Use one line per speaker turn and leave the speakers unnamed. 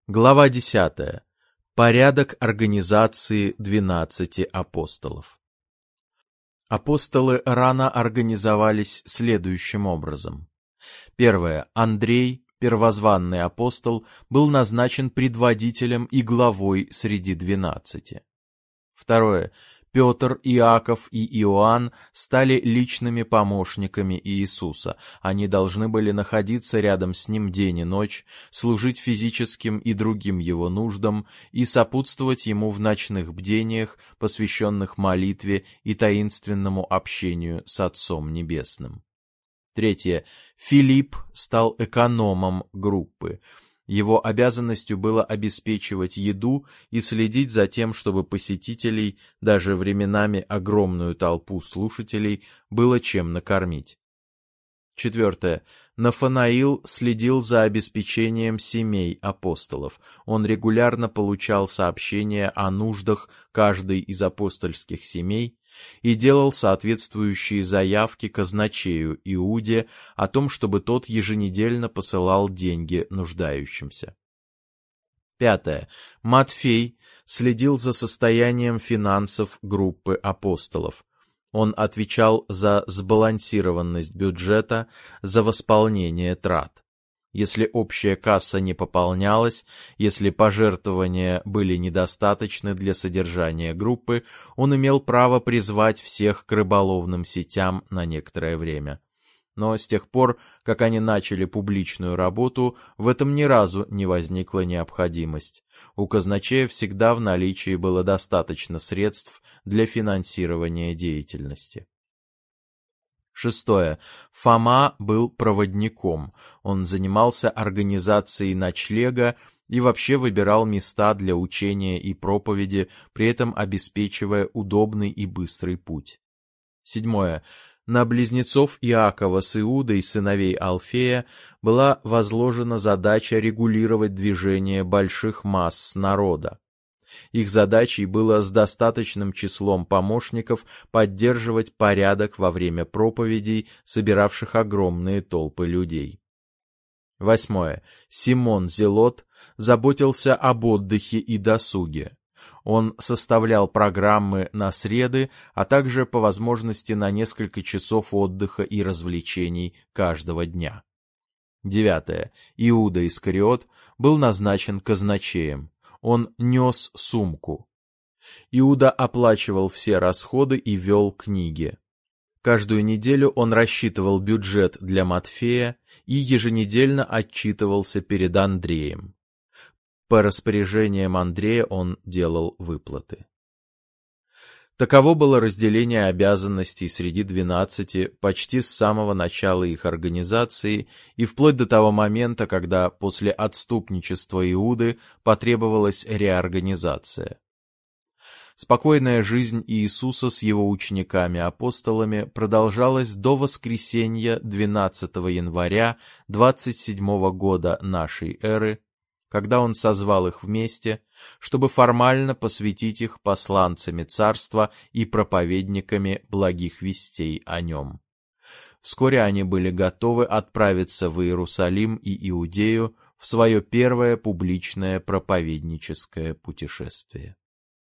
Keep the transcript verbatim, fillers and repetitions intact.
Глава десятая. Порядок организации двенадцати апостолов. Апостолы рано организовались следующим образом. Первое. Андрей, первозванный апостол, был назначен предводителем и главой среди двенадцати. Второе. Петр, Иаков и Иоанн стали личными помощниками Иисуса. Они должны были находиться рядом с Ним день и ночь, служить физическим и другим Его нуждам и сопутствовать Ему в ночных бдениях, посвященных молитве и таинственному общению с Отцом Небесным. Третье. Филипп стал экономом группы. Его обязанностью было обеспечивать еду и следить за тем, чтобы посетителей, даже временами огромную толпу слушателей, было чем накормить. Четвертое. Нафанаил следил за обеспечением семей апостолов. Он регулярно получал сообщения о нуждах каждой из апостольских семей и делал соответствующие заявки казначею Иуде о том, чтобы тот еженедельно посылал деньги нуждающимся. Пятое. Матфей следил за состоянием финансов группы апостолов. Он отвечал за сбалансированность бюджета, за восполнение трат. Если общая касса не пополнялась, если пожертвования были недостаточны для содержания группы, он имел право призвать всех к рыболовным сетям на некоторое время. Но с тех пор, как они начали публичную работу, в этом ни разу не возникла необходимость. У казначея всегда в наличии было достаточно средств для финансирования деятельности. Шестое. Фома был проводником. Он занимался организацией ночлега и вообще выбирал места для учения и проповеди, при этом обеспечивая удобный и быстрый путь. Седьмое. На близнецов Иакова с Иудой, сыновей Алфея, была возложена задача регулировать движение больших масс народа. Их задачей было с достаточным числом помощников поддерживать порядок во время проповедей, собиравших огромные толпы людей. Восьмое. Симон Зелот заботился об отдыхе и досуге. Он составлял программы на среды, а также по возможности на несколько часов отдыха и развлечений каждого дня. Девятое. Иуда Искариот был назначен казначеем. Он нес сумку. Иуда оплачивал все расходы и вел книги. Каждую неделю он рассчитывал бюджет для Матфея и еженедельно отчитывался перед Андреем. По распоряжениям Андрея он делал выплаты. Таково было разделение обязанностей среди двенадцати почти с самого начала их организации и вплоть до того момента, когда после отступничества Иуды потребовалась реорганизация. Спокойная жизнь Иисуса с его учениками-апостолами продолжалась до воскресенья двенадцатого января двадцать седьмого года нашей эры, когда он созвал их вместе, чтобы формально посвятить их посланцами царства и проповедниками благих вестей о нем. Вскоре они были готовы отправиться в Иерусалим и Иудею в свое первое публичное проповедническое путешествие.